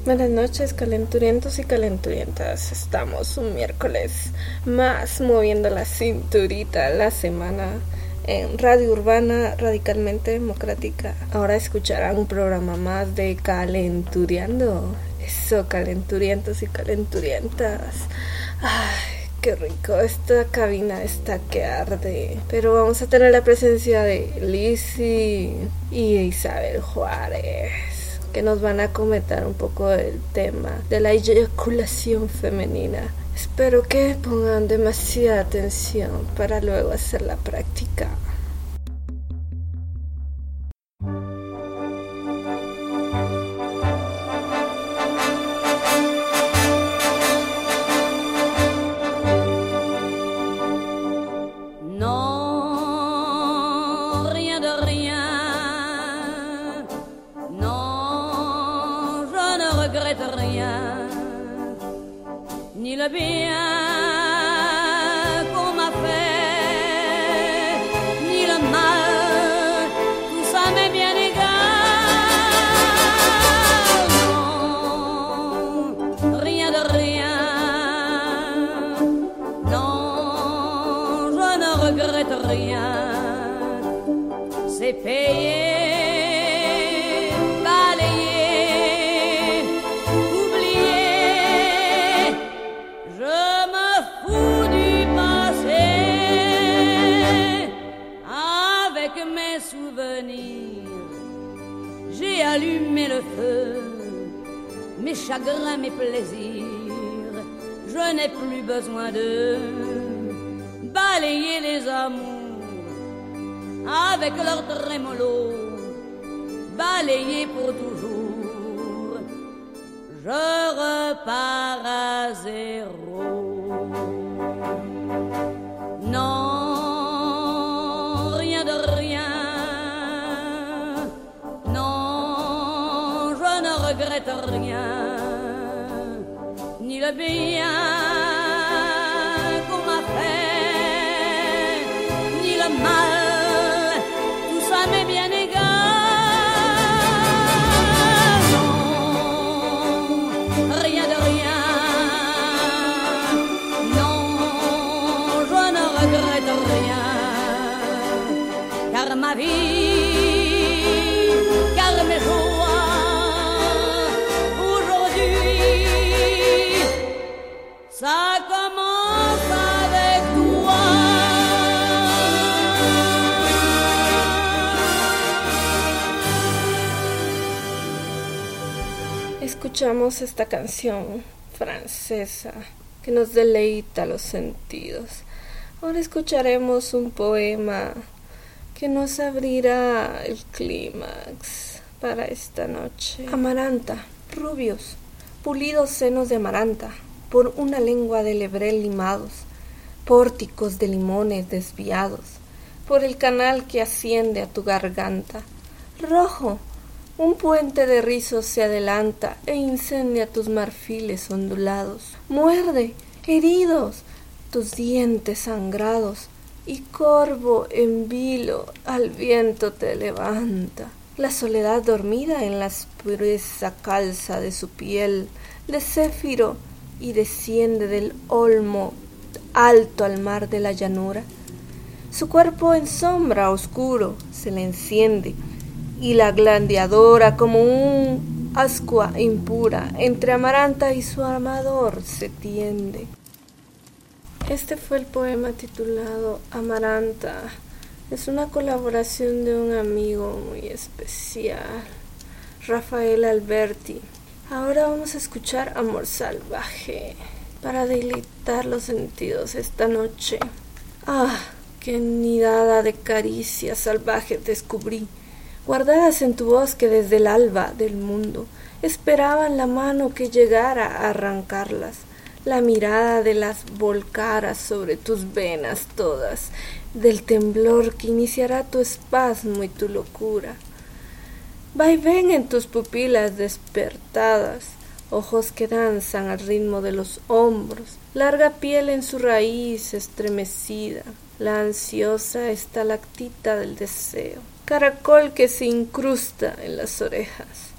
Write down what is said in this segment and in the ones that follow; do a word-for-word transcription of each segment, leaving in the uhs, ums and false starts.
Buenas noches, calenturientos y calenturientas. Estamos un miércoles más moviendo la cinturita la semana en Radio Urbana Radicalmente Democrática. Ahora escucharán un programa más de Calenturiando. Eso, calenturientos y calenturientas. Ay, qué rico, esta cabina está que arde. Pero vamos a tener la presencia de Lizzy y Isabel Juárez, que nos van a comentar un poco del tema de la eyaculación femenina. Espero que pongan demasiada atención para luego hacer la práctica. Ni le bien qu'on m'a fait, ni le mal, tout ça m'est bien égal. Non, rien de rien. Non, je ne regrette rien. C'est payé. J'ai allumé le feu, mes chagrins, mes plaisirs. Je n'ai plus besoin de balayer les amours avec leur trémolo, balayer pour toujours. Je repars à zéro. Non, je ne regrette rien, ni le bien qu'on m'a fait, ni le mal, tout ça m'est bien égal. Non, rien de rien. Non, je ne regrette rien, car ma vie, car mes jours, ça commence avec toi. Escuchamos esta canción francesa que nos deleita los sentidos. Ahora escucharemos un poema que nos abrirá el clímax para esta noche. Amaranta, rubios, pulidos senos de amaranta, por una lengua de lebrel limados, pórticos de limones desviados, por el canal que asciende a tu garganta. Rojo, un puente de rizos se adelanta e incendia tus marfiles ondulados. Muerde, heridos, tus dientes sangrados, y corvo en vilo al viento te levanta. La soledad dormida en la pureza calza de su piel de céfiro y desciende del olmo alto al mar de la llanura. Su cuerpo en sombra oscuro se le enciende, y la gladiadora como un ascua impura entre Amaranta y su amador se tiende. Este fue el poema titulado Amaranta. Es una colaboración de un amigo muy especial, Rafael Alberti. Ahora vamos a escuchar Amor Salvaje para deleitar los sentidos esta noche. Ah, qué nidada de caricias salvajes descubrí, guardadas en tu bosque desde el alba del mundo. Esperaban la mano que llegara a arrancarlas, la mirada de las volcara sobre tus venas todas, del temblor que iniciará tu espasmo y tu locura. Vaivén en tus pupilas despertadas, ojos que danzan al ritmo de los hombros, larga piel en su raíz estremecida, la ansiosa estalactita del deseo, caracol que se incrusta en las orejas,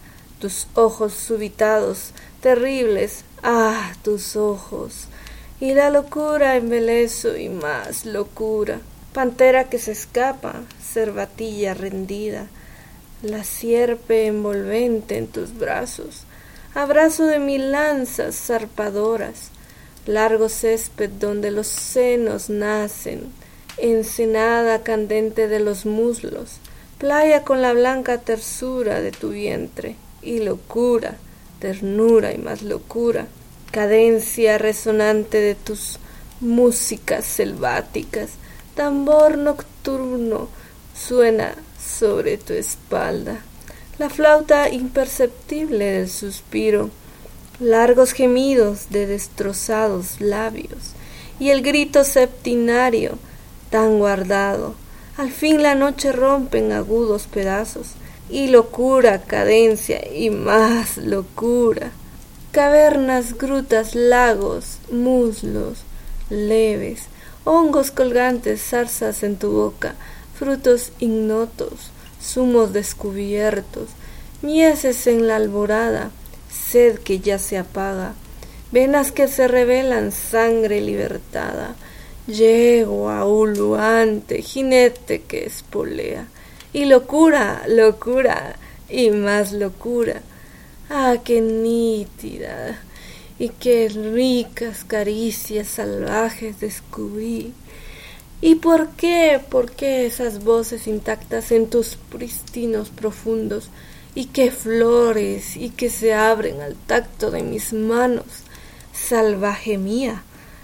tus ojos subitados, terribles, ah, tus ojos. Y la locura embelezo y más locura. Pantera que se escapa, cervatilla rendida, la sierpe envolvente en tus brazos, abrazo de mil lanzas zarpadoras, largo césped donde los senos nacen, ensenada candente de los muslos, playa con la blanca tersura de tu vientre, y locura, ternura y más locura, cadencia resonante de tus músicas selváticas, tambor nocturno suena sobre tu espalda, la flauta imperceptible del suspiro, largos gemidos de destrozados labios, y el grito septinario tan guardado. Al fin la noche rompe en agudos pedazos, y locura, cadencia y más locura. Cavernas, grutas, lagos, muslos leves, hongos colgantes, zarzas en tu boca, frutos ignotos, zumos descubiertos, mieses en la alborada, sed que ya se apaga, venas que se revelan, sangre libertada, yegua uluante, jinete que espolea, y locura, locura y más locura. Ah, qué nítida y qué ricas caricias salvajes descubrí. ¿Y por qué, por qué esas voces intactas en tus pristinos profundos? Y qué flores, y que se abren al tacto de mis manos, salvaje mía.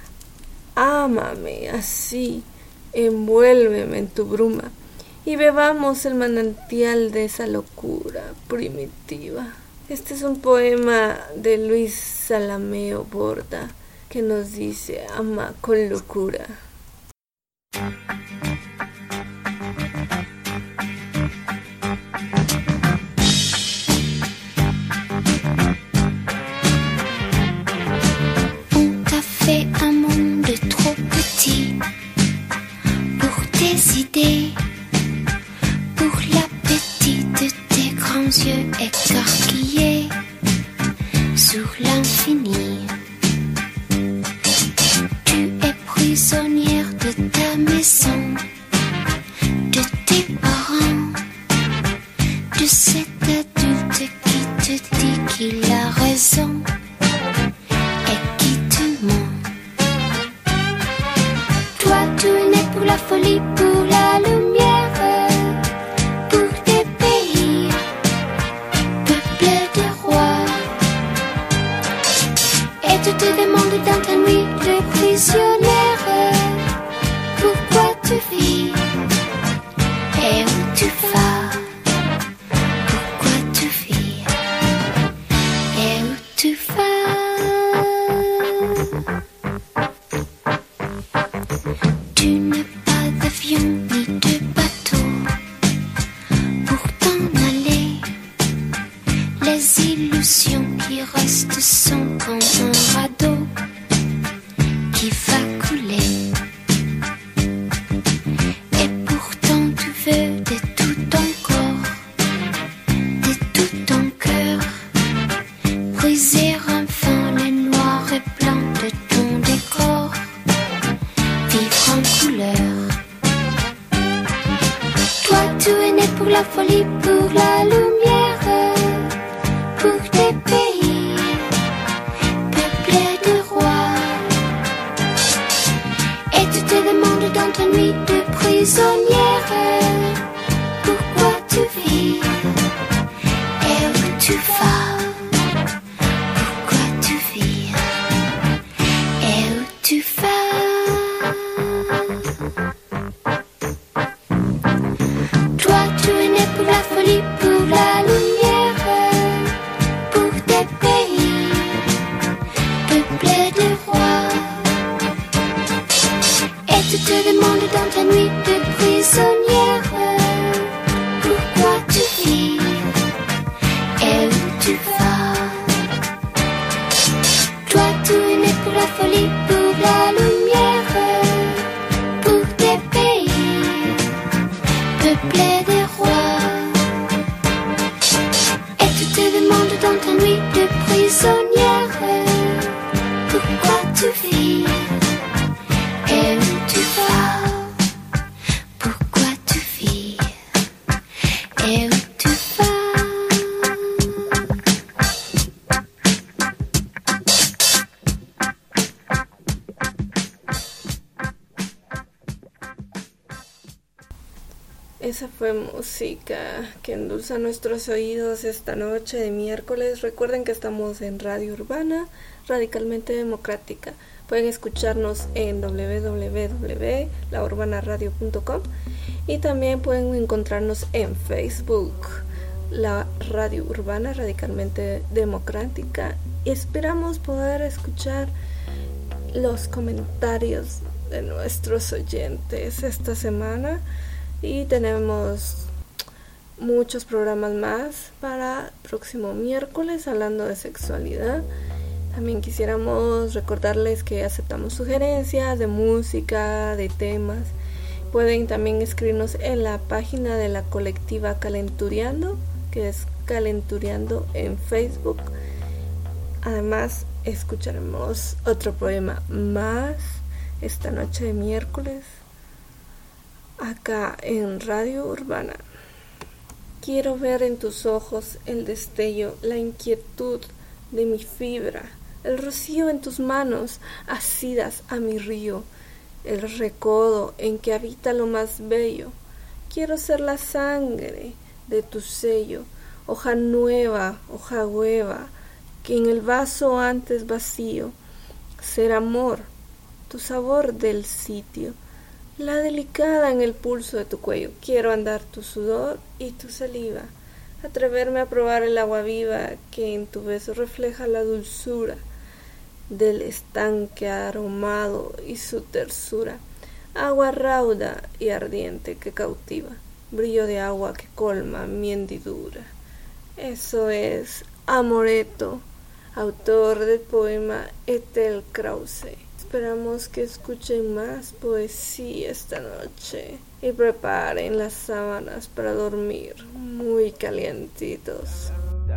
Ámame así, envuélveme en tu bruma, y bebamos el manantial de esa locura primitiva. Este es un poema de Luis Salameo Borda, que nos dice: ama con locura. On t'a fait un monde trop petit pour tes idées, pour l'appétit de tes grands yeux écarquillés sur l'infini. Tu es prisonnière de ta maison, de tes parents, de cet adulte qui te dit qu'il a raison et qui te ment. Toi, tu es né pour la folie, pour la lumière, pour des pays peuplés de rois, et tu te demandes dans ta nuit de prisonnière pourquoi tu vis et où tu vas. Pourquoi tu vis et où tu vas. Tu n'as pas d'avion ni de bateau pour t'en aller. Les illusions qui restent sont comme un radeau qui va couler. Et pourtant tu veux de tout ton corps, de tout ton cœur, briser enfin les noirs et blancs de ton décor, vivre en couleur. Toi tu es né pour la folie, pour la lumière, pour des pays peuplés de rois, et tu te demandes dans ta nuit de prisonnière pourquoi tu vis et où tu vas. Pourquoi tu vis et où tu vas. Toi tu es né pour la folie, pour la lumière, pour des pays peuplés de rois, et tu te demandes dans ta nuit de prisonnière pourquoi tu vis et où tu vas. Toi tu es né pour la folie, pour la lumière, pour des pays peuplés de rois, et tu te demandes prisonnière. Pourquoi tu vis et où tu vas? Pourquoi tu vis et où tu vas? Esa fue música que endulza nuestros oídos esta noche de miércoles. Recuerden que estamos en Radio Urbana, radicalmente democrática. Pueden escucharnos en doble u doble u doble u punto la urbana radio punto com y también pueden encontrarnos en Facebook, la Radio Urbana, radicalmente democrática. Esperamos poder escuchar los comentarios de nuestros oyentes esta semana. Y tenemos muchos programas más para el próximo miércoles hablando de sexualidad. También quisiéramos recordarles que aceptamos sugerencias de música, de temas. Pueden también escribirnos en la página de la colectiva Calenturiando, que es Calenturiando en Facebook. Además, escucharemos otro poema más esta noche de miércoles, acá en Radio Urbana. Quiero ver en tus ojos el destello, la inquietud de mi fibra, el rocío en tus manos, asidas a mi río, el recodo en que habita lo más bello. Quiero ser la sangre de tu sello, hoja nueva, hoja hueva, que en el vaso antes vacío, ser amor, tu sabor del sitio, la delicada en el pulso de tu cuello. Quiero andar tu sudor y tu saliva, atreverme a probar el agua viva que en tu beso refleja la dulzura del estanque aromado y su tersura, agua rauda y ardiente que cautiva, brillo de agua que colma mi hendidura. Eso es Amoreto, autor del poema Ethel Krause. Esperamos que escuchen más poesía esta noche y preparen las sábanas para dormir muy calientitos.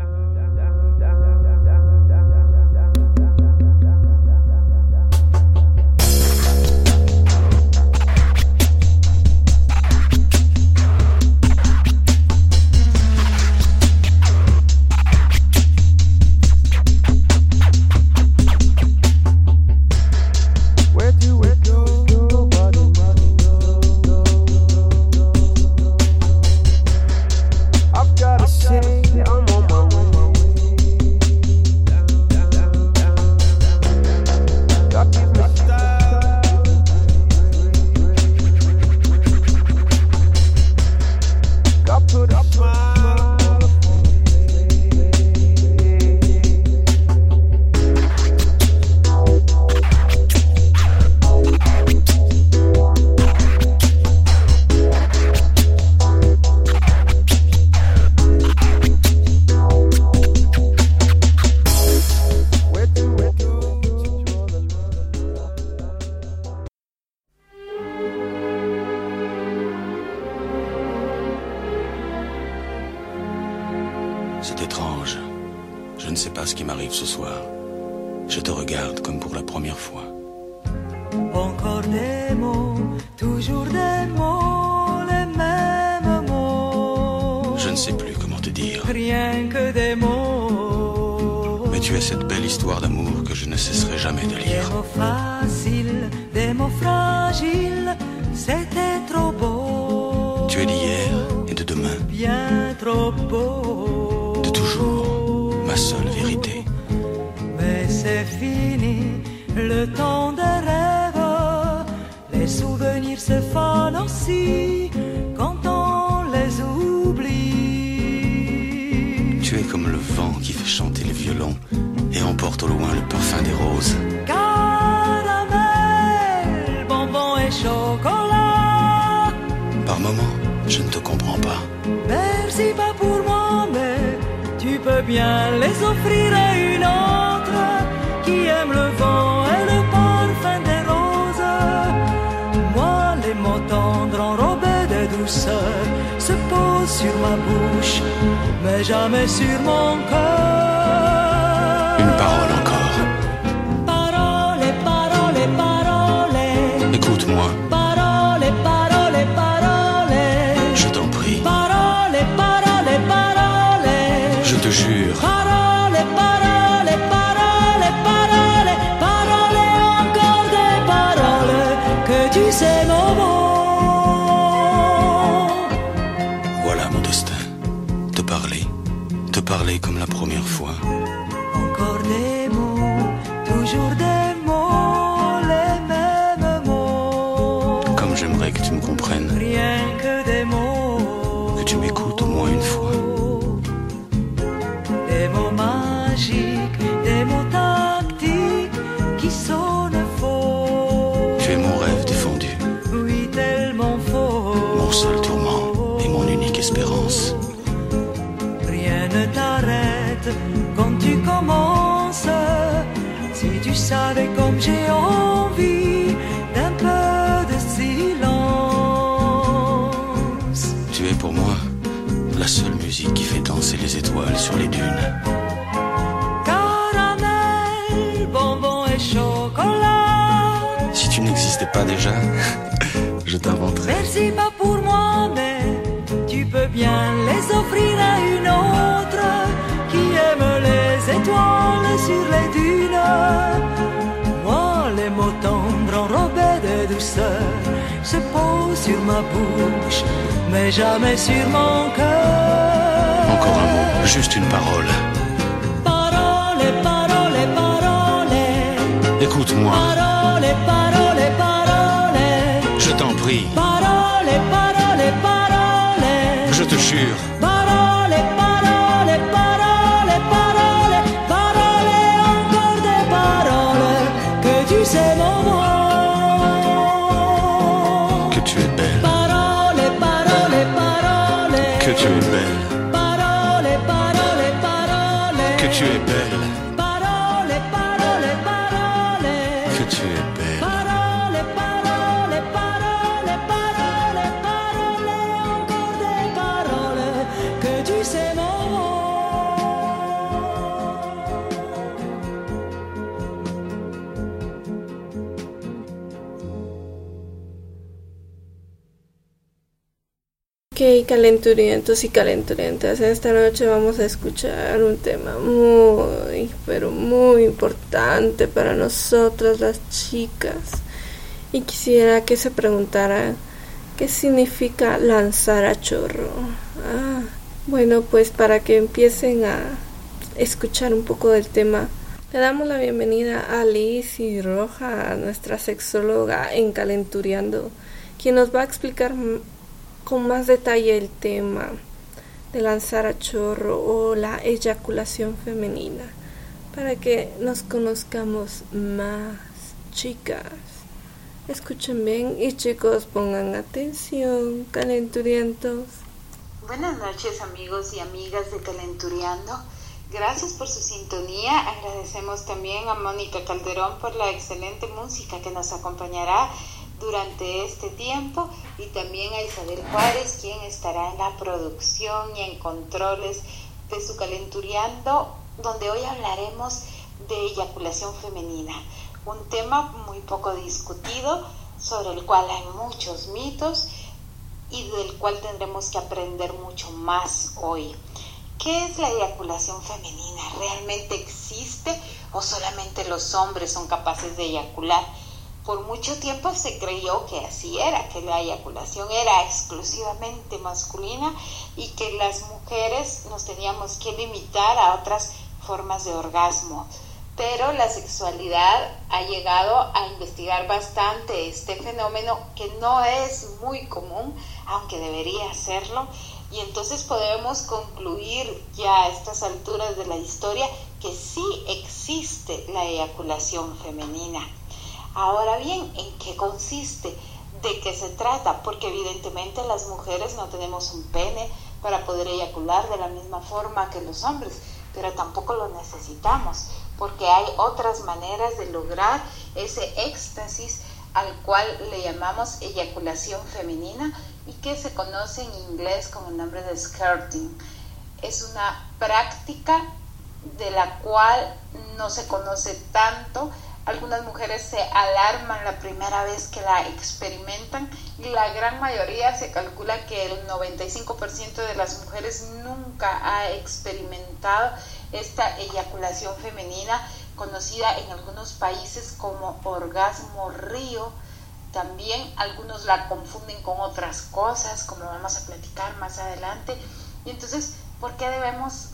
C'est étrange. Je ne sais pas ce qui m'arrive ce soir. Je te regarde comme pour la première fois. Encore des mots, toujours des mots, les mêmes mots. Je ne sais plus comment te dire. Rien que des mots. Mais tu es cette belle histoire d'amour que je ne cesserai jamais de lire. Des mots faciles, des mots fragiles, c'était trop beau. Tu es d'hier et de demain. Bien trop beau. De toujours, ma seule vérité. Mais c'est fini, le temps des rêves. Les souvenirs se fanent aussi quand on les oublie. Tu es comme le vent qui fait chanter le violon et emporte au loin le parfum des roses. Caramel, bonbons et chocolat. Par moments, je ne te comprends pas. Merci pas pour moi, mais tu peux bien les offrir à une autre qui aime le vent et le parfum des roses. Moi, les mots tendres enrobés de douceur se posent sur ma bouche, mais jamais sur mon cœur. Une parler comme la première fois. Encore des mots, toujours des mots, les mêmes mots. Comme j'aimerais que tu me comprennes. Rien que des mots. Que tu m'écoutes au moins une fois. Des mots magiques, des mots tactiques qui sonnent faux. Tu es mon rêve défendu. Oui, tellement faux. Mon seul tourment et mon unique espérance. Rien ne t'arrête quand tu commences. Si tu savais comme j'ai envie d'un peu de silence. Tu es pour moi la seule musique qui fait danser les étoiles sur les dunes. Caramel, bonbon et chocolat. Si tu n'existais pas déjà, je t'inventerais. Merci pas pour moi, mais tu peux bien les offrir à une autre qui aime les étoiles sur les dunes. Moi, les mots tendres enrobés de douceur se posent sur ma bouche, mais jamais sur mon cœur. Encore un mot, juste une parole. Parole, parole, parole. Écoute-moi. Parole, parole, parole. Je t'en prie. Parole, parole, parole. Je te jure. Parole, parole, parole, parole. Parole, encore des paroles. Que tu sais mon mot. Que tu es belle. Parole, parole, parole. Que tu es belle. Parole, parole, parole. Que tu es belle. Parole, parole, parole. Que tu es belle. Parole, parole, parole, parole, parole, encore des paroles que tu sais mon Ok, calenturientos y calenturientas, esta noche vamos a escuchar un tema muy, pero muy importante para nosotras las chicas. Y quisiera que se preguntara qué significa lanzar a chorro. Ah, bueno, pues para que empiecen a escuchar un poco del tema, le damos la bienvenida a Lizzy Roja, nuestra sexóloga en Calenturiando, quien nos va a explicar con más detalle el tema de lanzar a chorro o la eyaculación femenina, para que nos conozcamos más, chicas. Escuchen bien y chicos pongan atención, calenturientos. Buenas noches amigos y amigas de Calenturiando. Gracias por su sintonía. Agradecemos también a Mónica Calderón por la excelente música que nos acompañará durante este tiempo, y también a Isabel Juárez, quien estará en la producción y en controles de su Calenturiando, donde hoy hablaremos de eyaculación femenina, un tema muy poco discutido, sobre el cual hay muchos mitos y del cual tendremos que aprender mucho más hoy. ¿Qué es la eyaculación femenina? ¿Realmente existe o solamente los hombres son capaces de eyacular? Por mucho tiempo se creyó que así era, que la eyaculación era exclusivamente masculina y que las mujeres nos teníamos que limitar a otras formas de orgasmo. Pero la sexualidad ha llegado a investigar bastante este fenómeno, que no es muy común, aunque debería serlo, y entonces podemos concluir ya a estas alturas de la historia que sí existe la eyaculación femenina. Ahora bien, ¿en qué consiste? ¿De qué se trata? Porque evidentemente las mujeres no tenemos un pene para poder eyacular de la misma forma que los hombres, pero tampoco lo necesitamos, porque hay otras maneras de lograr ese éxtasis al cual le llamamos eyaculación femenina y que se conoce en inglés con el nombre de skirting. Es una práctica de la cual no se conoce tanto. Algunas mujeres se alarman la primera vez que la experimentan y la gran mayoría, se calcula que el noventa y cinco por ciento de las mujeres nunca ha experimentado esta eyaculación femenina, conocida en algunos países como orgasmo río. También algunos la confunden con otras cosas, como vamos a platicar más adelante. Y entonces, ¿por qué debemos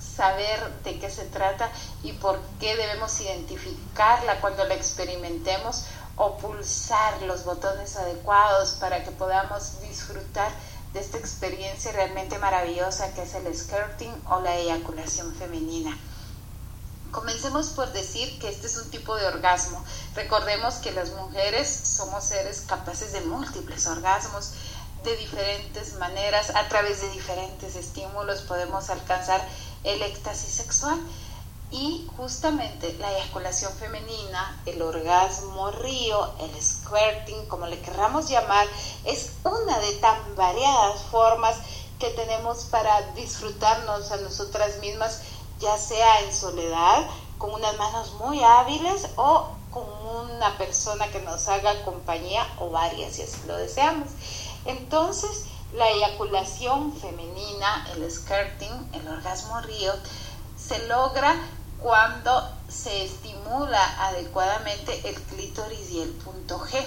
saber de qué se trata y por qué debemos identificarla cuando la experimentemos o pulsar los botones adecuados para que podamos disfrutar de esta experiencia realmente maravillosa que es el skirting o la eyaculación femenina. Comencemos por decir que este es un tipo de orgasmo. Recordemos que las mujeres somos seres capaces de múltiples orgasmos, de diferentes maneras, a través de diferentes estímulos podemos alcanzar el éxtasis sexual. Y justamente la eyaculación femenina, el orgasmo río, el squirting, como le querramos llamar, es una de tan variadas formas que tenemos para disfrutarnos a nosotras mismas, ya sea en soledad, con unas manos muy hábiles o con una persona que nos haga compañía o varias, si así lo deseamos. Entonces, la eyaculación femenina, el skirting, el orgasmo río, se logra cuando se estimula adecuadamente el clítoris y el punto G.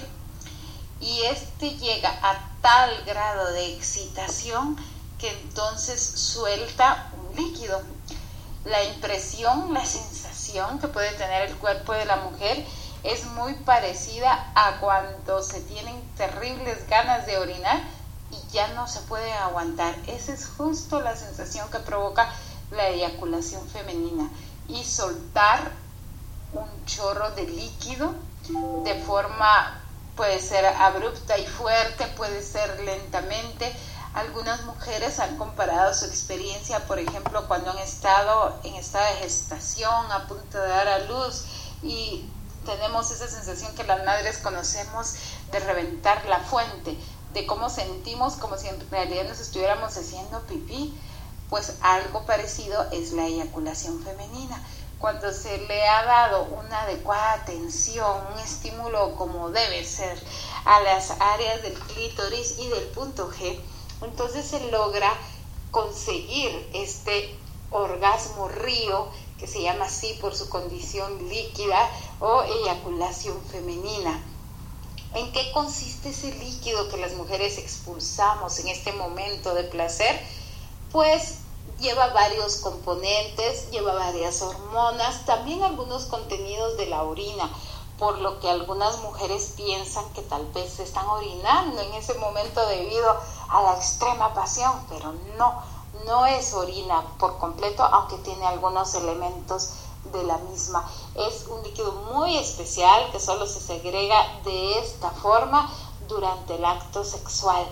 Y este llega a tal grado de excitación que entonces suelta un líquido. La impresión, la sensación que puede tener el cuerpo de la mujer es muy parecida a cuando se tienen terribles ganas de orinar y ya no se puede aguantar. Esa es justo la sensación que provoca la eyaculación femenina. Y soltar un chorro de líquido de forma, puede ser abrupta y fuerte, puede ser lentamente. Algunas mujeres han comparado su experiencia, por ejemplo, cuando han estado en estado de gestación, a punto de dar a luz, y tenemos esa sensación que las madres conocemos de reventar la fuente, de cómo sentimos como si en realidad nos estuviéramos haciendo pipí. Pues algo parecido es la eyaculación femenina. Cuando se le ha dado una adecuada atención, un estímulo como debe ser a las áreas del clítoris y del punto G, entonces se logra conseguir este orgasmo río, que se llama así por su condición líquida, o eyaculación femenina. ¿En qué consiste ese líquido que las mujeres expulsamos en este momento de placer? Pues lleva varios componentes, lleva varias hormonas, también algunos contenidos de la orina, por lo que algunas mujeres piensan que tal vez se están orinando en ese momento debido a la extrema pasión, pero no, no es orina por completo, aunque tiene algunos elementos de la misma. Es un líquido muy especial que solo se segrega de esta forma durante el acto sexual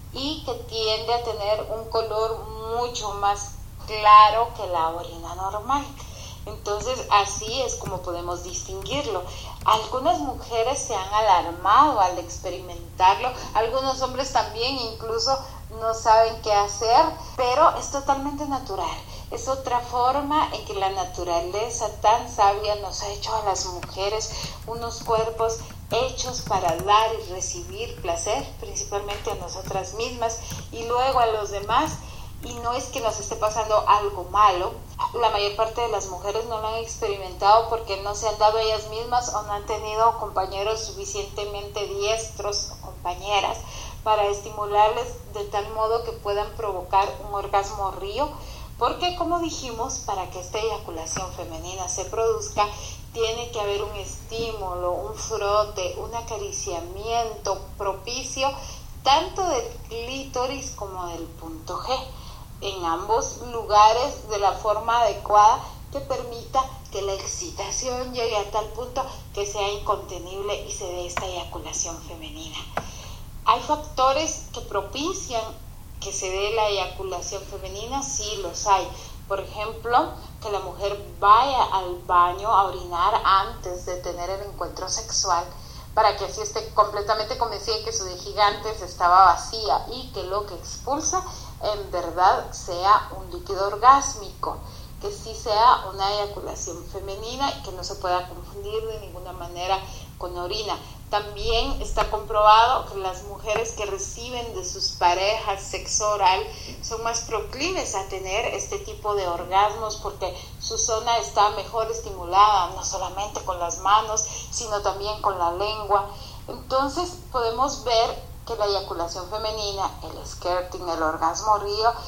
y que tiende a tener un color mucho más claro que la orina normal. Entonces así es como podemos distinguirlo. Algunas mujeres se han alarmado al experimentarlo, algunos hombres también incluso no saben qué hacer, pero es totalmente natural. Es otra forma en que la naturaleza tan sabia nos ha hecho a las mujeres unos cuerpos hechos para dar y recibir placer, principalmente a nosotras mismas y luego a los demás. Y no es que nos esté pasando algo malo, la mayor parte de las mujeres no lo han experimentado porque no se han dado ellas mismas o no han tenido compañeros suficientemente diestros o compañeras para estimularles de tal modo que puedan provocar un orgasmo río, porque como dijimos, para que esta eyaculación femenina se produzca, tiene que haber un estímulo, un frote, un acariciamiento propicio, tanto del clítoris como del punto G, en ambos lugares de la forma adecuada que permita que la excitación llegue a tal punto que sea incontenible y se dé esta eyaculación femenina. ¿Hay factores que propician que se dé la eyaculación femenina? Sí, los hay. Por ejemplo, que la mujer vaya al baño a orinar antes de tener el encuentro sexual, para que así esté completamente convencida de que su vejiga antes estaba vacía y que lo que expulsa en verdad sea un líquido orgásmico, que sí sea una eyaculación femenina y que no se pueda confundir de ninguna manera con orina. También está comprobado que las mujeres que reciben de sus parejas sexo oral son más proclives a tener este tipo de orgasmos porque su zona está mejor estimulada, no solamente con las manos, sino también con la lengua. Entonces podemos ver que la eyaculación femenina, el skirting, el orgasmo río,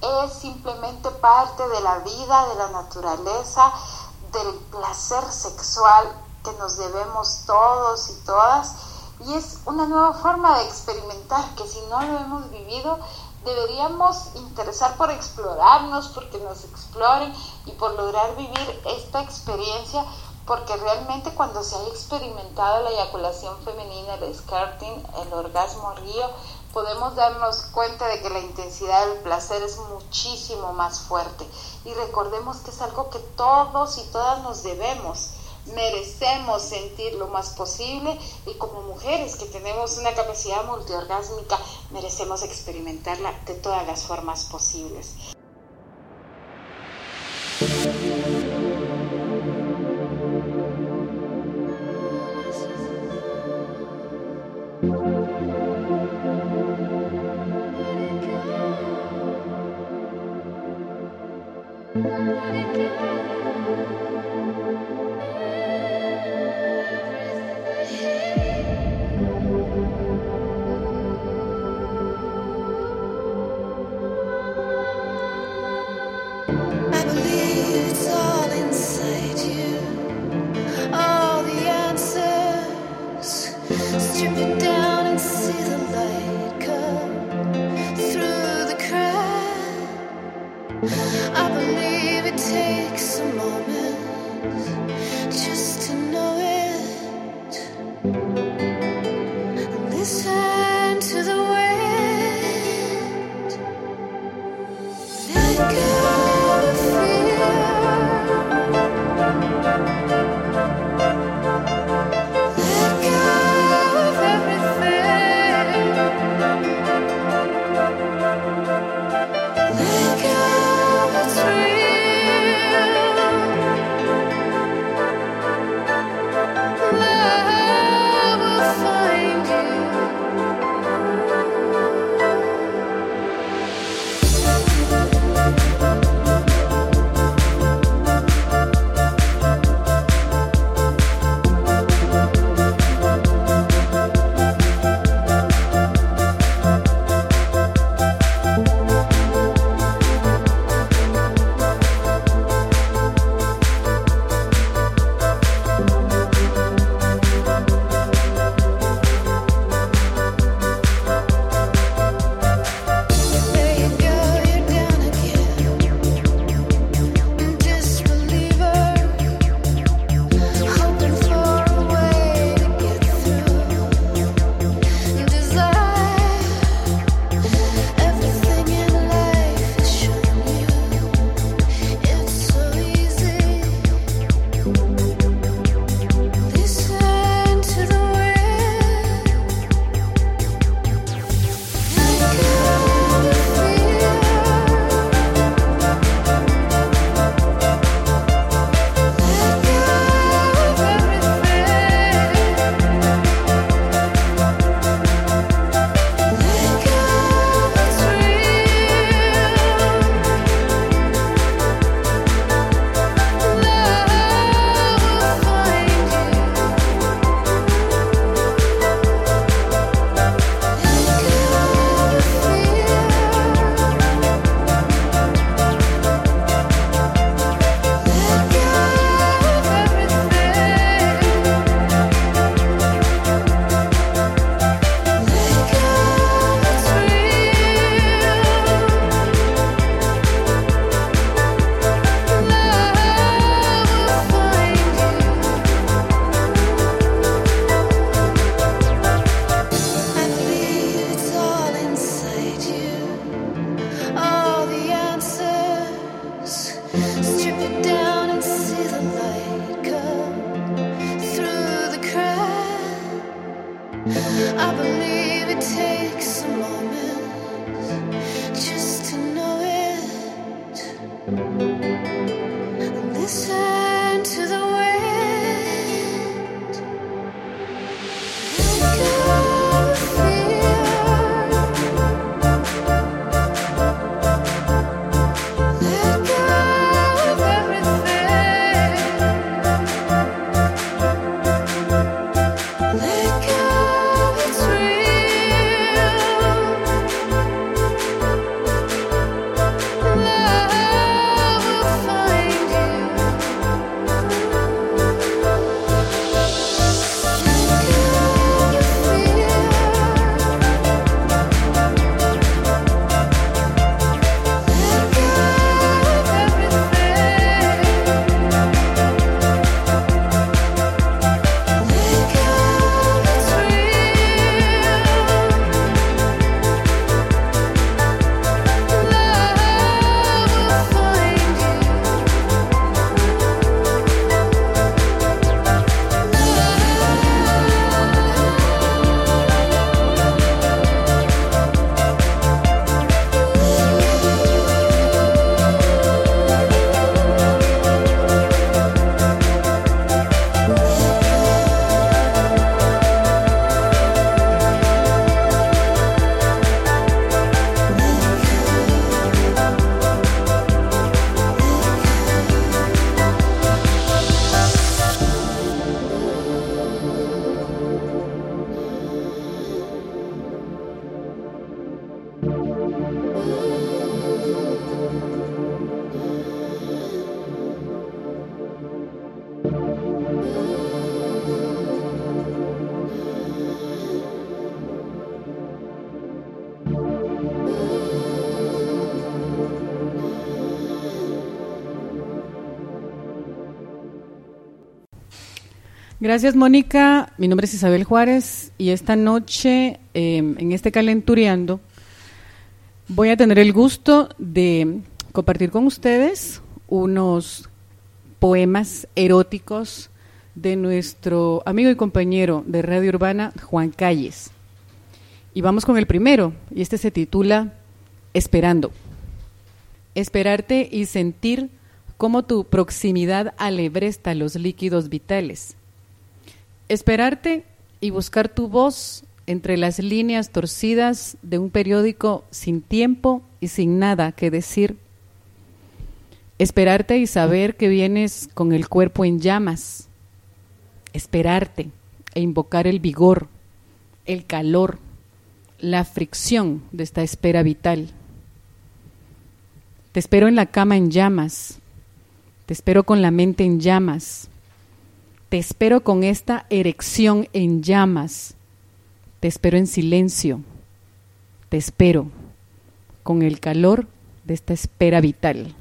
es simplemente parte de la vida, de la naturaleza, del placer sexual que nos debemos todos y todas, y es una nueva forma de experimentar que si no lo hemos vivido deberíamos interesar por explorarnos, porque nos exploren y por lograr vivir esta experiencia, porque realmente cuando se ha experimentado la eyaculación femenina, el skirting, el orgasmo río, podemos darnos cuenta de que la intensidad del placer es muchísimo más fuerte. Y recordemos que es algo que todos y todas nos debemos. Merecemos sentir lo más posible, y como mujeres que tenemos una capacidad multiorgásmica, merecemos experimentarla de todas las formas posibles. Gracias, Mónica. Mi nombre es Isabel Juárez y esta noche, eh, en este Calenturiando, voy a tener el gusto de compartir con ustedes unos poemas eróticos de nuestro amigo y compañero de Radio Urbana, Juan Calles. Y vamos con el primero, y este se titula Esperando. Esperarte y sentir cómo tu proximidad alebresta los líquidos vitales. Esperarte y buscar tu voz entre las líneas torcidas de un periódico sin tiempo y sin nada que decir. Esperarte y saber que vienes con el cuerpo en llamas. Esperarte e invocar el vigor, el calor, la fricción de esta espera vital. Te espero en la cama en llamas, te espero con la mente en llamas, te espero con esta erección en llamas, te espero en silencio, te espero con el calor de esta espera vital.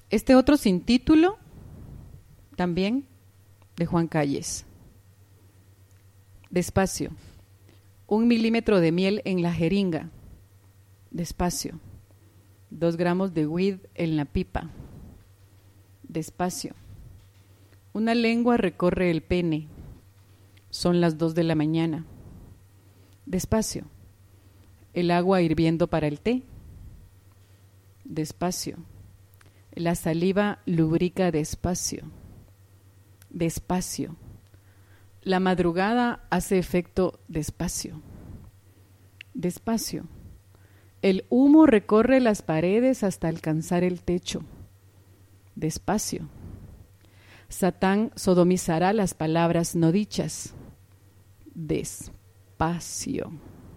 este otro sin título, también de Juan Calles. Despacio. Un milímetro de miel en la jeringa. Despacio. Dos gramos de weed en la pipa. Despacio. Una lengua recorre el pene. Son las dos de la mañana. Despacio. El agua hirviendo para el té. Despacio. La saliva lubrica despacio. Despacio. La madrugada hace efecto despacio. Despacio. El humo recorre las paredes hasta alcanzar el techo. Despacio. Satán sodomizará las palabras no dichas. Despacio.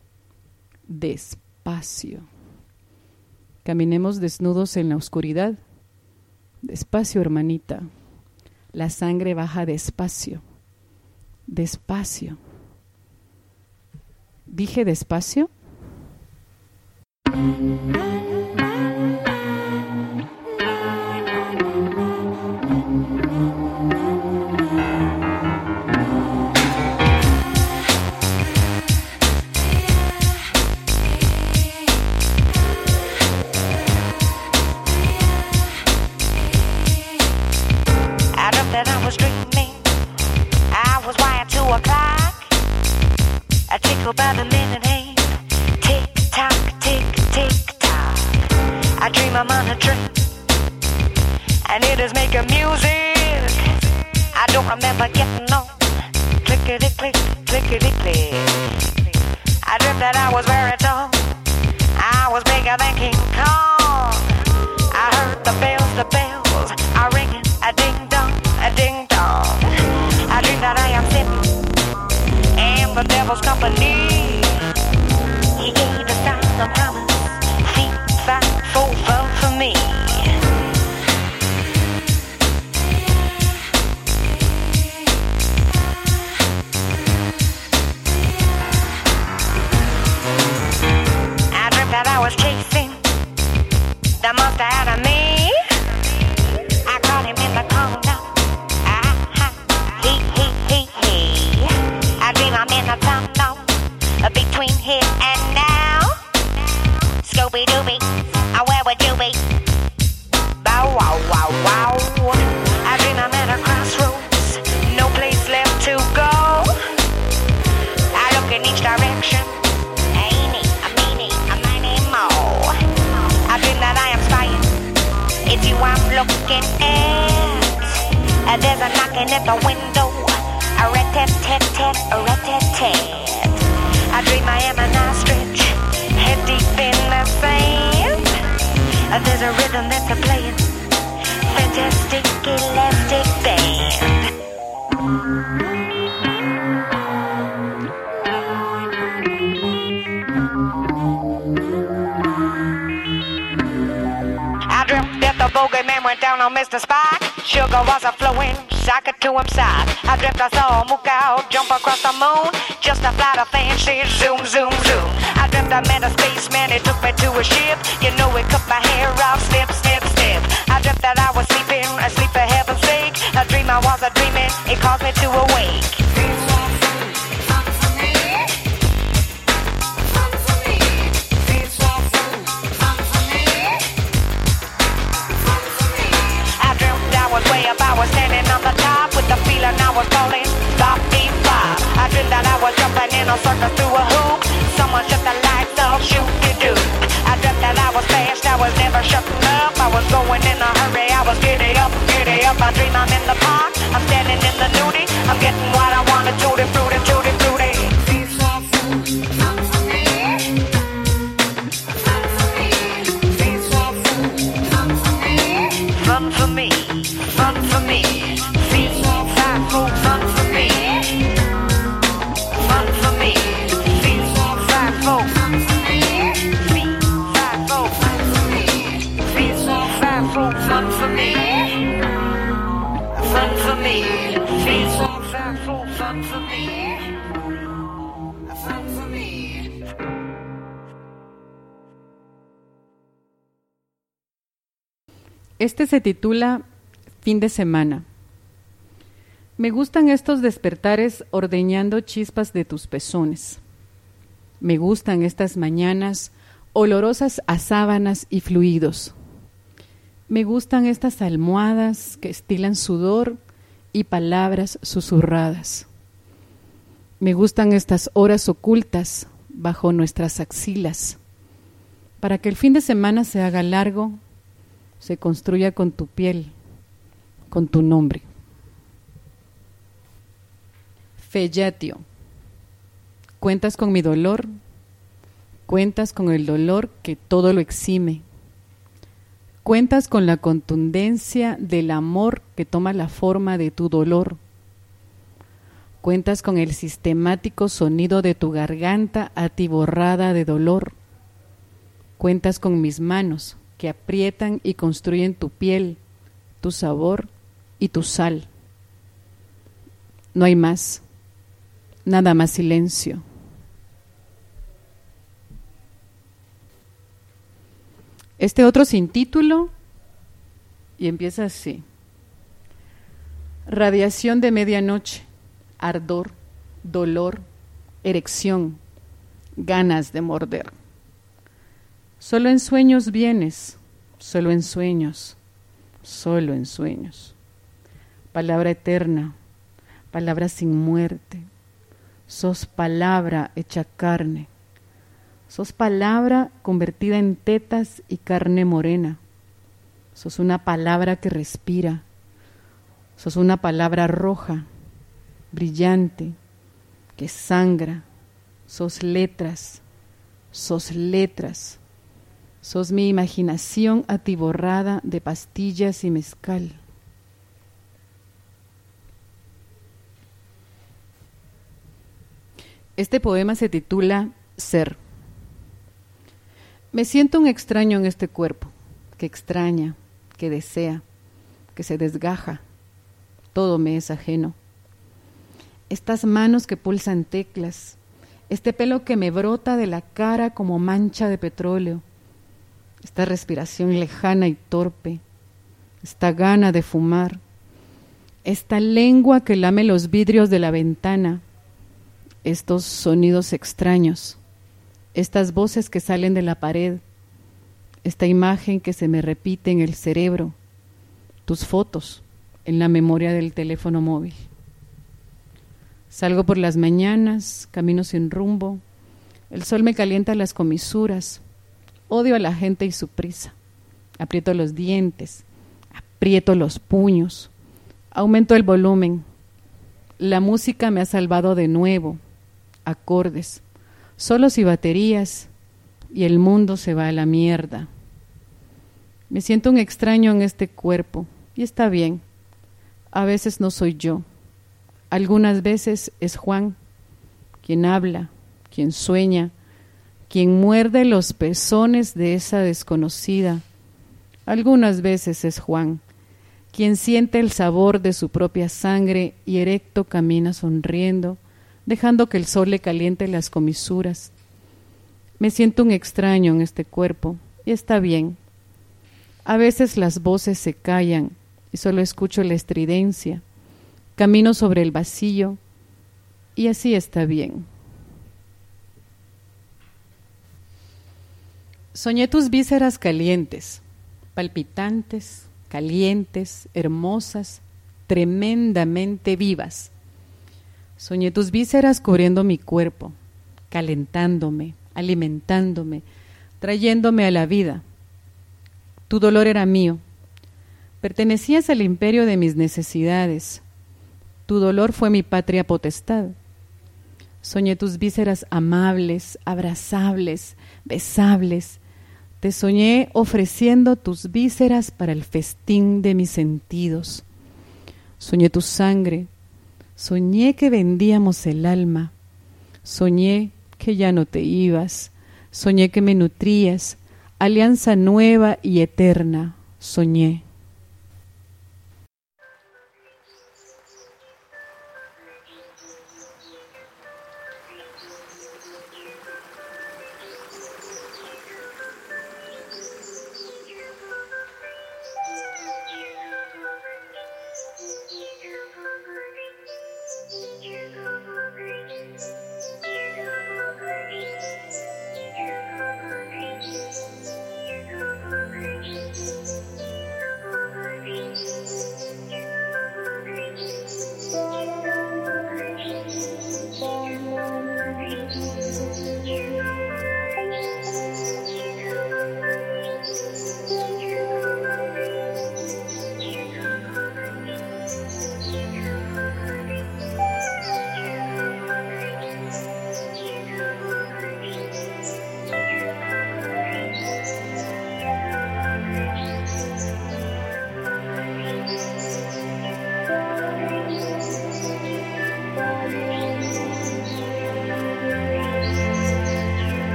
Despacio. Caminemos desnudos en la oscuridad. Despacio, hermanita. La sangre baja despacio. Despacio. ¿Dije despacio? That I was dreaming, I was wired to a clock, a tickle by the minute hand, tick tock, tick tick tock. I dream I'm on a train, and it is making music. I don't remember getting on, clickety click, clickety click. I dreamt that I was very tall, I was bigger than King Kong. I heard the bells, the bells are ringing, a ding dong, a ding dong. I dream that I am sitting in the devil's company. He gave the sign of promise, feet, five, four, fun for me. I dreamt that I was chasing the monster out of me. I caught him in the corner. Ah, ha, he, he, he, he. I dream I'm in a tunnel between here and now. Scooby-Dooby, uh, where would you be? Bow, wow, wow, wow. I dream I'm at a crossroads, no place left to go. I look in each direction. Ain't it, a meanie, a miny, mo. I dream that I am spying. It's you I'm looking at. And there's a knocking at the window. A rat-tat-tat-tat, a rat-tat-tat. I dream I am an ostrich, head deep in the sand. And there's a rhythm that's a playing. Fantastic elastic band. I dreamt that the bogeyman went down on Mister Spock. Sugar was a flowing, socket to him side. I dreamt I saw a mook out jump across the moon, just to fly the fancy zoom, zoom, zoom. I dreamt I met a spaceman, he took me to a ship. You know he cut my hair off, snip, snip, snip. I dreamt that I was sleeping, asleep for heaven's sake. A dream I was a dreaming, it caused me to awake. I was standing on the top with the feeling I was falling, bop, beep, bop. I dreamed that I was jumping in a circus through a hoop. Someone shut the lights off, shoot-de-doo. I dreamt that I was fast, I was never shutting up. I was going in a hurry, I was giddy up, giddy up. I dream I'm in the park, I'm standing in the nudie. I'm getting what I wanted, tutti frutti, tutti frutti. Fun for me, fun for me, feet, five, four, fun for me, fun for me, feet, five, four, feet, five, four, feet, five, four, fun for me, fun for me, feet, five, four, fun for me, fun for me. Este se titula Fin de semana. Me gustan estos despertares ordeñando chispas de tus pezones. Me gustan estas mañanas olorosas a sábanas y fluidos. Me gustan estas almohadas que estilan sudor y palabras susurradas. Me gustan estas horas ocultas bajo nuestras axilas, para que el fin de semana se haga largo, se construya con tu piel, con tu nombre. Fellatio. Cuentas con mi dolor, cuentas con el dolor que todo lo exime. Cuentas con la contundencia del amor que toma la forma de tu dolor. Cuentas con el sistemático sonido de tu garganta atiborrada de dolor. Cuentas con mis manos que aprietan y construyen tu piel, tu sabor y tu sal. No hay más, nada más silencio. Este otro sin título y empieza así. Radiación de medianoche, ardor, dolor, erección, ganas de morder. Solo en sueños vienes, solo en sueños, solo en sueños. Palabra eterna, palabra sin muerte. Sos palabra hecha carne. Sos palabra convertida en tetas y carne morena. Sos una palabra que respira. Sos una palabra roja, brillante, que sangra. Sos letras, sos letras. Sos mi imaginación atiborrada de pastillas y mezcal. Este poema se titula Ser. Me siento un extraño en este cuerpo, que extraña, que desea, que se desgaja. Todo me es ajeno. Estas manos que pulsan teclas, este pelo que me brota de la cara como mancha de petróleo, esta respiración lejana y torpe, esta gana de fumar, esta lengua que lame los vidrios de la ventana, estos sonidos extraños, estas voces que salen de la pared, esta imagen que se me repite en el cerebro, tus fotos en la memoria del teléfono móvil. Salgo por las mañanas, camino sin rumbo, el sol me calienta las comisuras, odio a la gente y su prisa, aprieto los dientes, aprieto los puños, aumento el volumen, la música me ha salvado de nuevo, acordes, solos y baterías, y el mundo se va a la mierda. Me siento un extraño en este cuerpo, y está bien. A veces no soy yo. Algunas veces es Juan, quien habla, quien sueña, quien muerde los pezones de esa desconocida. Algunas veces es Juan, quien siente el sabor de su propia sangre y erecto camina sonriendo, dejando que el sol le caliente las comisuras. Me siento un extraño en este cuerpo, y está bien. A veces las voces se callan y solo escucho la estridencia. Camino sobre el vacío, y así está bien. Soñé tus vísceras calientes, palpitantes, calientes, hermosas, tremendamente vivas. Soñé tus vísceras cubriendo mi cuerpo, calentándome, alimentándome, trayéndome a la vida. Tu dolor era mío. Pertenecías al imperio de mis necesidades. Tu dolor fue mi patria potestad. Soñé tus vísceras amables, abrazables, besables. Te soñé ofreciendo tus vísceras para el festín de mis sentidos. Soñé tu sangre. Soñé que vendíamos el alma. Soñé que ya no te ibas. Soñé que me nutrías. Alianza nueva y eterna. Soñé.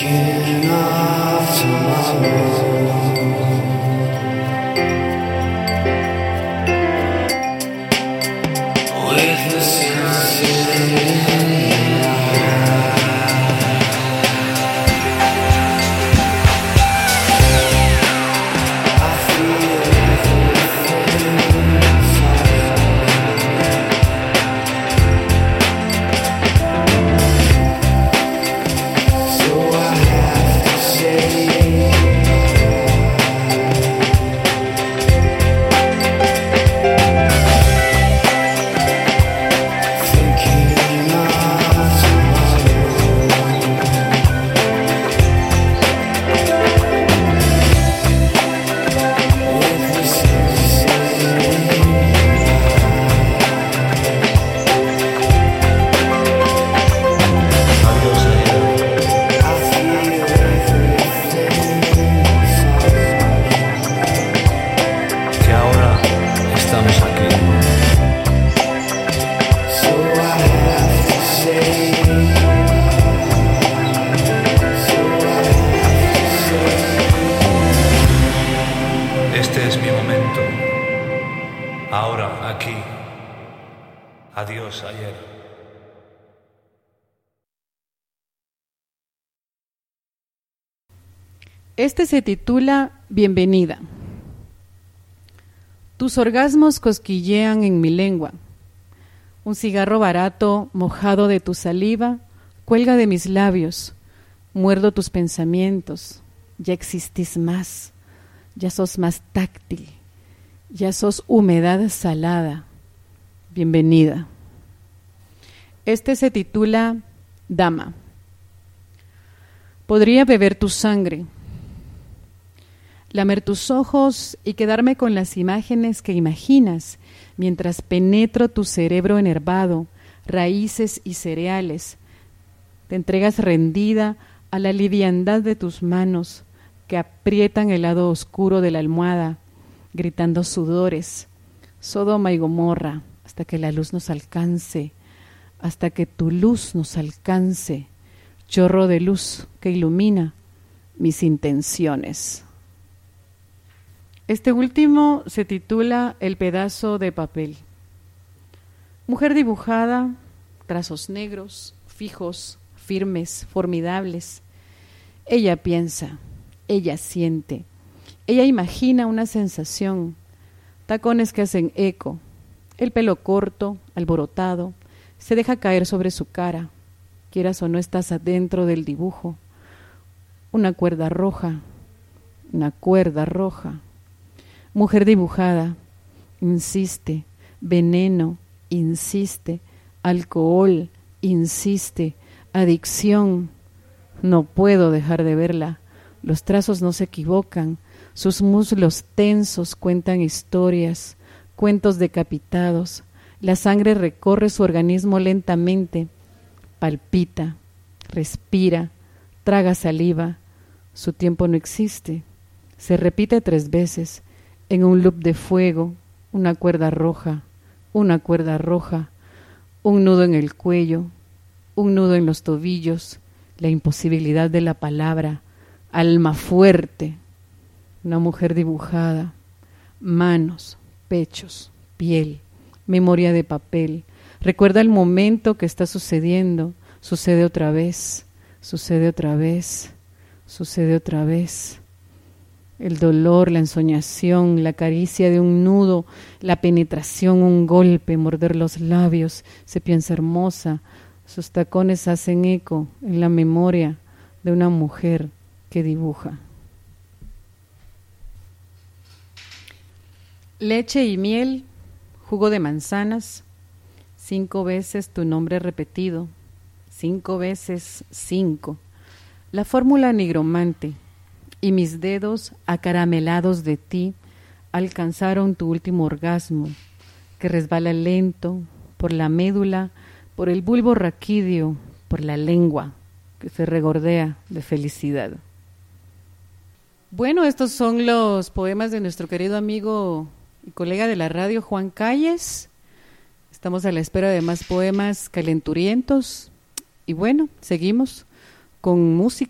Thinking of tomorrow. With the sunset in the eye. I feel everything inside. So I have to say Adiós, ayer. Este se titula Bienvenida. Tus orgasmos cosquillean en mi lengua. Un cigarro barato, mojado de tu saliva, cuelga de mis labios. Muerdo tus pensamientos. Ya existís más. Ya sos más táctil. Ya sos humedad salada. Bienvenida. Este se titula Dama. Podría beber tu sangre, lamer tus ojos y quedarme con las imágenes que imaginas mientras penetro tu cerebro enervado, raíces y cereales. Te entregas rendida a la liviandad de tus manos que aprietan el lado oscuro de la almohada, gritando sudores, Sodoma y Gomorra, hasta que la luz nos alcance, hasta que tu luz nos alcance, chorro de luz que ilumina mis intenciones. Este último se titula El pedazo de papel. Mujer dibujada, trazos negros, fijos, firmes, formidables. Ella piensa, ella siente, ella imagina una sensación, tacones que hacen eco, el pelo corto, alborotado, se deja caer sobre su cara, quieras o no estás adentro del dibujo. Una cuerda roja, una cuerda roja. Mujer dibujada, insiste, veneno, insiste, alcohol, insiste, adicción. No puedo dejar de verla, los trazos no se equivocan, sus muslos tensos cuentan historias, cuentos decapitados, la sangre recorre su organismo lentamente, palpita, respira, traga saliva, su tiempo no existe, se repite tres veces, en un loop de fuego, una cuerda roja, una cuerda roja, un nudo en el cuello, un nudo en los tobillos, la imposibilidad de la palabra, alma fuerte, una mujer dibujada, manos, pechos, piel, memoria de papel, recuerda el momento que está sucediendo, sucede otra vez, sucede otra vez, sucede otra vez. El dolor, la ensoñación, la caricia de un nudo, la penetración, un golpe, morder los labios, se piensa hermosa, sus tacones hacen eco en la memoria de una mujer que dibuja. Leche y miel, jugo de manzanas, cinco veces tu nombre repetido, cinco veces cinco, la fórmula nigromante, y mis dedos acaramelados de ti alcanzaron tu último orgasmo, que resbala lento por la médula, por el bulbo raquídeo, por la lengua, que se regordea de felicidad. Bueno, estos son los poemas de nuestro querido amigo y colega de la radio, Juan Calles. Estamos a la espera de más poemas calenturientos. Y bueno, seguimos con música,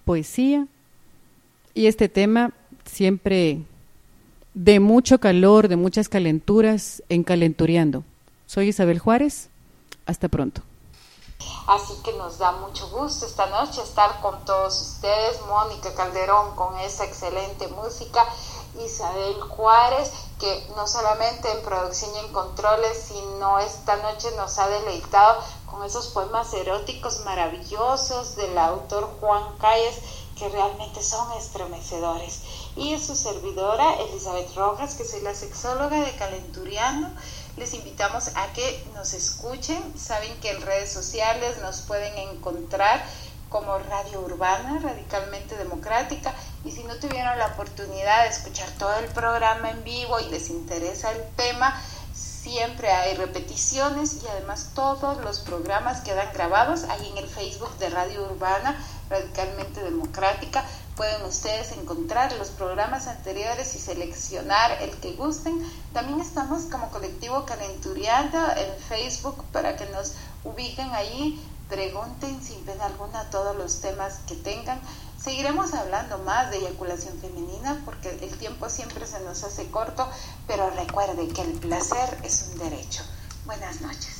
poesía y este tema siempre de mucho calor, de muchas calenturas en Calenturiando. Soy Isabel Juárez, hasta pronto. Así que nos da mucho gusto esta noche estar con todos ustedes. Mónica Calderón con esa excelente música, Isabel Juárez, que no solamente en producción y en controles, sino esta noche nos ha deleitado con esos poemas eróticos maravillosos del autor Juan Calles, que realmente son estremecedores. Y su servidora, Elizabeth Rojas, que soy la sexóloga de Calenturiando. Les invitamos a que nos escuchen. Saben que en redes sociales nos pueden encontrar como Radio Urbana, Radicalmente Democrática, y si no tuvieron la oportunidad de escuchar todo el programa en vivo y les interesa el tema, siempre hay repeticiones y además todos los programas quedan grabados ahí en el Facebook de Radio Urbana, Radicalmente Democrática. Pueden ustedes encontrar los programas anteriores y seleccionar el que gusten. También estamos como colectivo Calenturiando en Facebook para que nos ubiquen allí. Pregunten sin pena alguna todos los temas que tengan. Seguiremos hablando más de eyaculación femenina porque el tiempo siempre se nos hace corto, pero recuerden que el placer es un derecho. Buenas noches.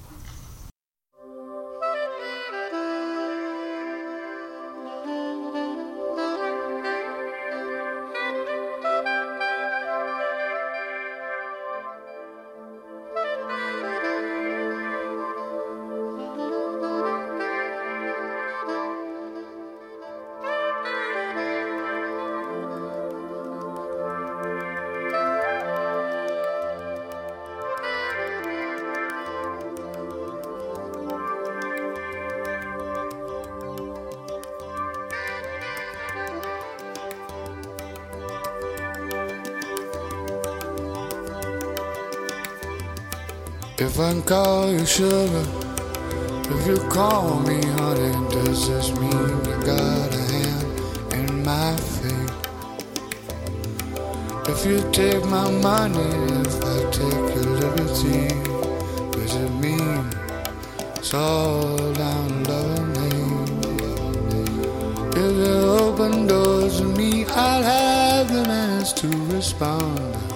If I call you sugar, if you call me honey, does this mean you got a hand in my fate? If you take my money, if I take your liberty, does it mean it's all down love me? If you open doors to me, I'll have the chance to respond.